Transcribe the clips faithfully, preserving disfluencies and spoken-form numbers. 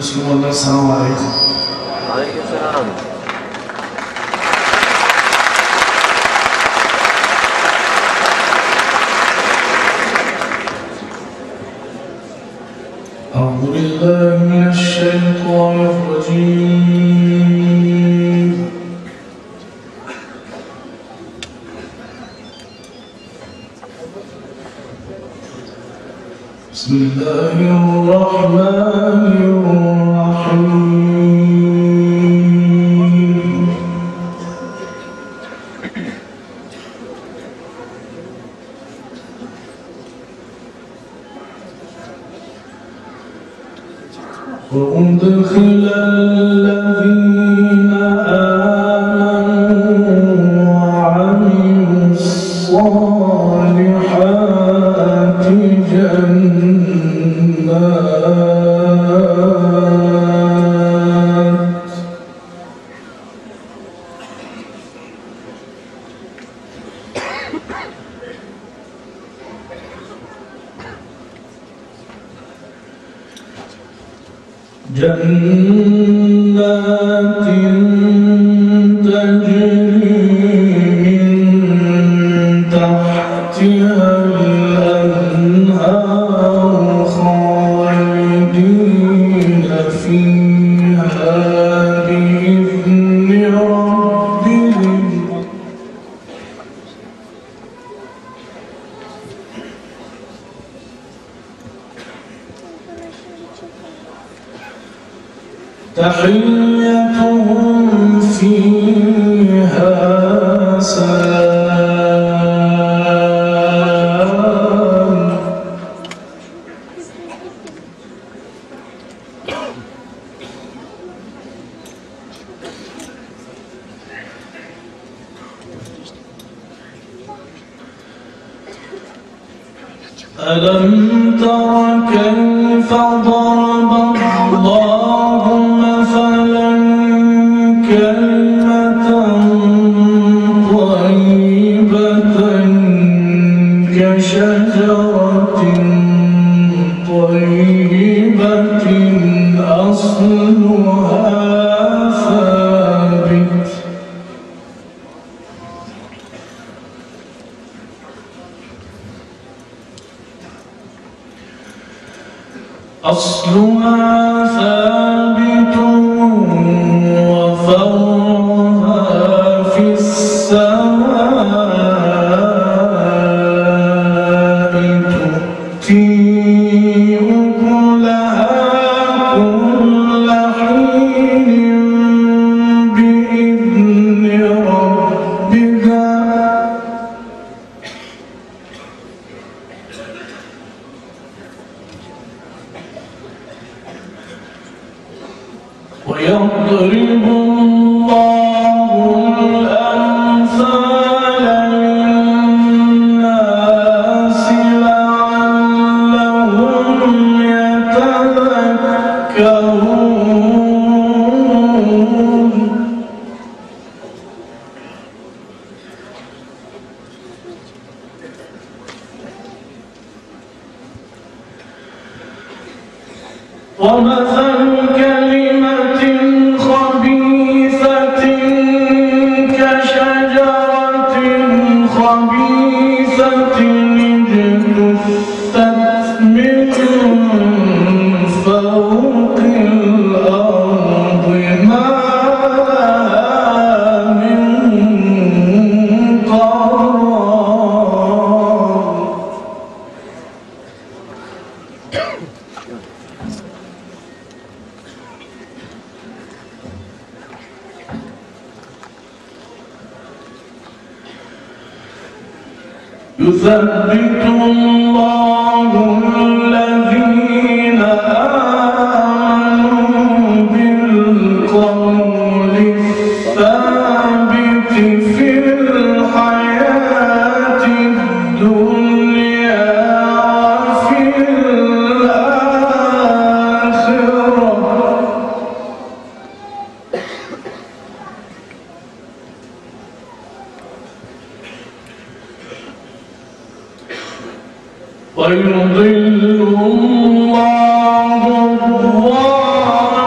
Bismillah, assalamualaikum. Waalaikumsalam. أعوذ بالله من الشيطان الرجيم. بسم الله الرحمن الرحيم. وأدخل الذين آمنوا وعملوا الصالحات جنات جنات تجري من تحتها الأنهار خالدين فيها بإذن ربهم تحيتهم فيها سلام ألم تر كيف ضرب الله مثلا كلمة طيبة كشجرة طيبة أصلها ثابت أصلها ثابت وفرعها في السماء تؤتي أكلها كل حين بإذن ربها ويضرب الله الأمثال للناس لعلهم يتذكرون ومثل كلمة خبيثة كشجرة خبيثة اجتثت من فوق الأرض ما لها من قرار يثبت الله الذين آمنوا بالقول الثابت في الحياة الدنيا وفي الآخرة ويضل الله الظالمين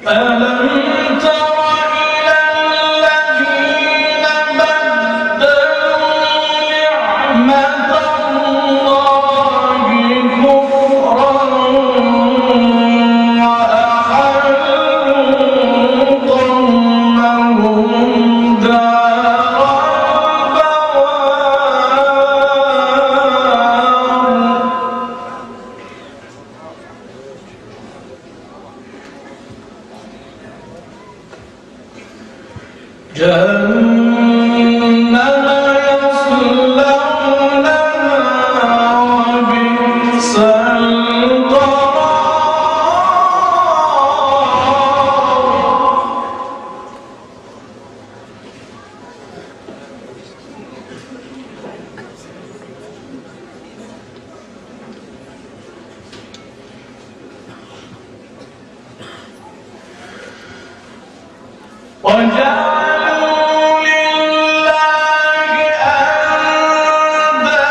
ألم تر إلى الذين بدلوا نعمة الله كفرا وأحلوا قومهم دار البوار جهنم يصلونها وبئس القرار وجعلوا لله أندادا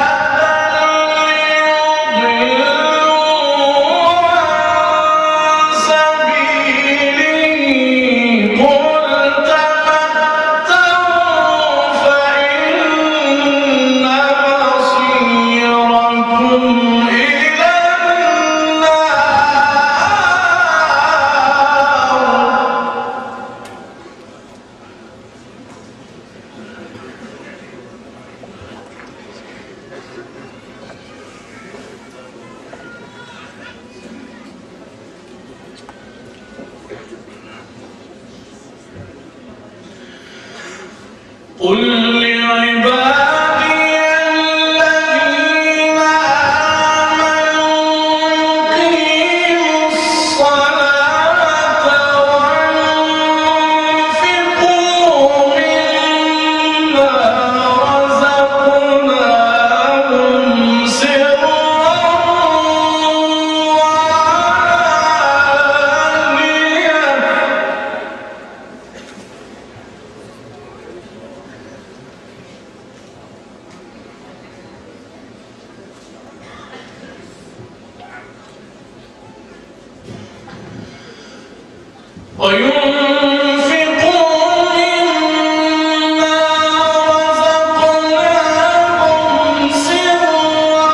ليضلوا عن سبيله قل تمتعوا فإن مصيركم إلى النار قل لعبادي الذين آمنوا يقيموا الصلاة وينفقوا مما رزقناهم سرا وعلانية وينفقوا مما رزقناهم سرا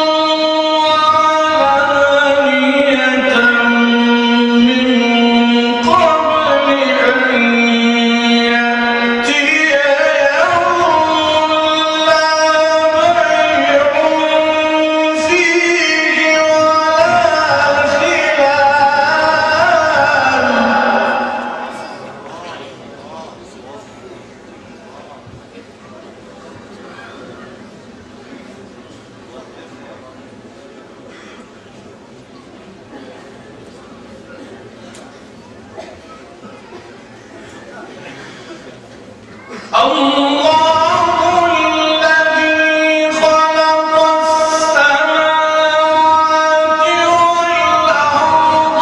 وعلانية من قبل أن يأتي يوم لا بيع فيه ولا خلال الله الذي خلق السماوات والأرض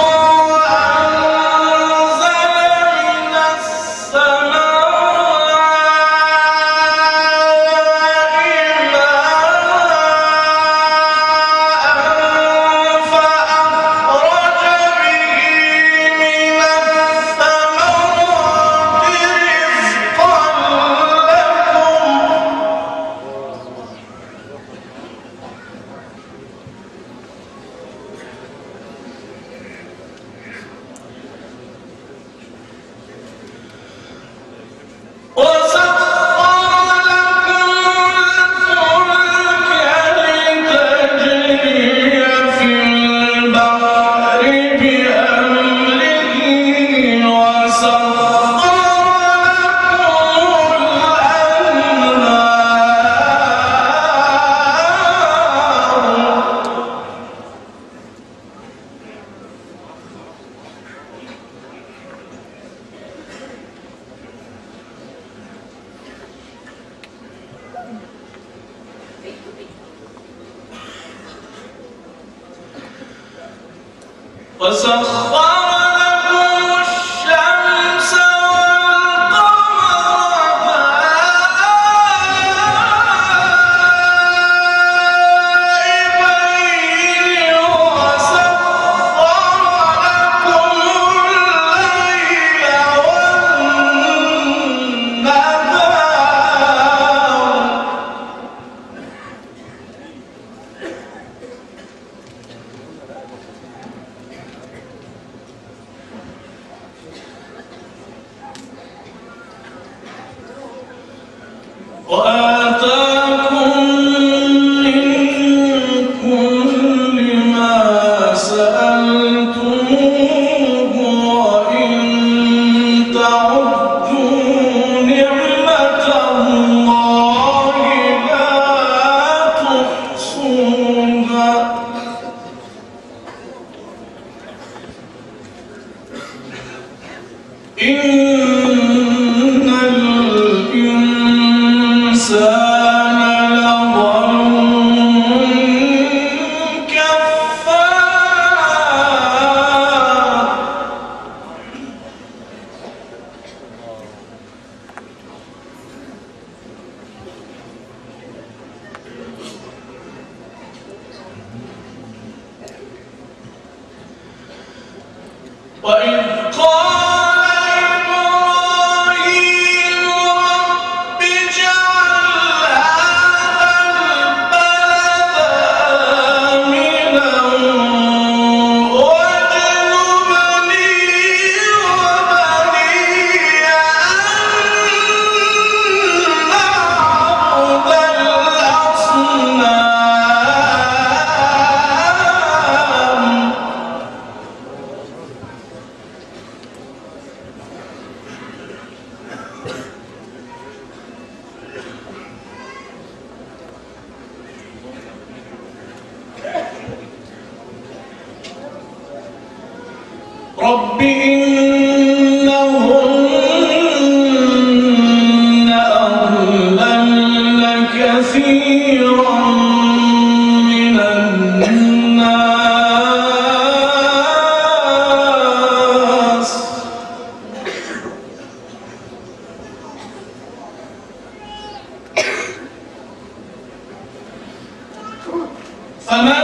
وأنزل من السماء ماء فأخرج به من الثمرات رزقا لكم وسخر لكم الفلك لتجري في البحر بأمره وسخر لكم الأنهار وسخر لكم الشمس والقمر دائبين وسخر لكم إن الإنسان لظلوم كفار وإذ قال إبراهيم رب اجعل هذا البلد آمنا واجنبني وبني أن نعبد الأصنام رب إنهن أضللن كثيرا من الناس فمن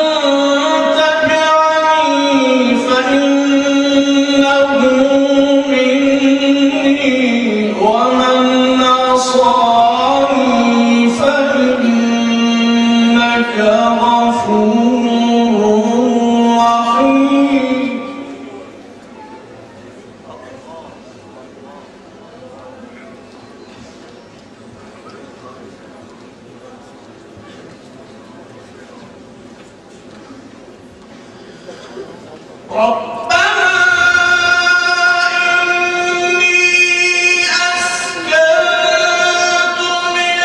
تبعني فإنه مني ومن عصاني فإنك غفور رحيم ربنا إني أسكنت من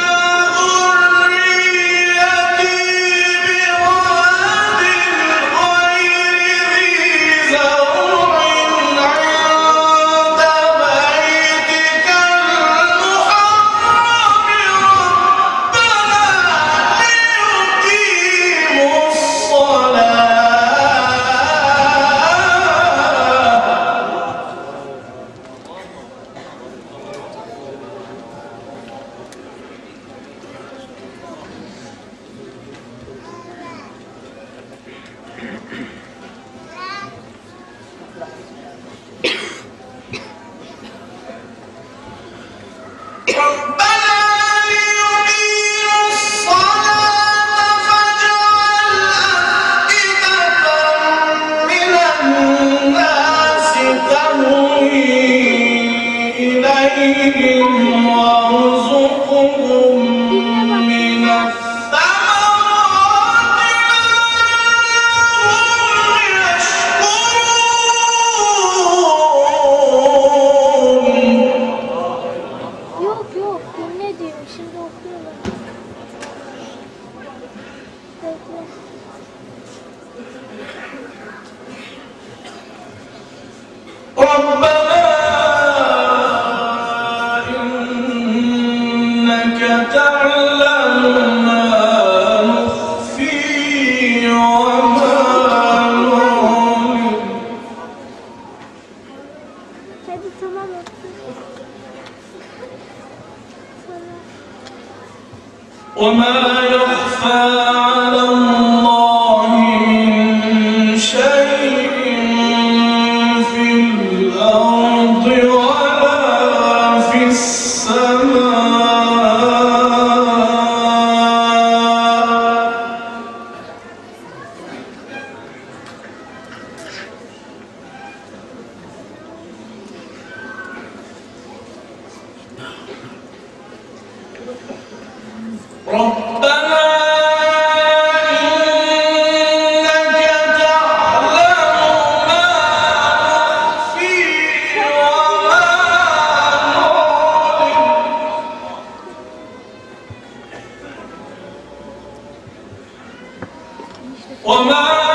ذريتي بواد غير ذي زرع عند بيتك المحرم ربنا ليقيموا الصلاة ربنا ليقيموا الصلاة فاجعل أفئدة من الناس تهوي إليهم وارزقهم من الثمرات لعلهم يشكرون. Yok yok dinle diyorum şimdi okuyorlar. Bekle. ربنا إنك تعلم ما نخفي وما نعلن Hadi tamam oku. Sonra. وما يخفى على الله من شيء في الأرض ولا في السماء ربنا إنك تعلم ما نخفي وما نعلن وما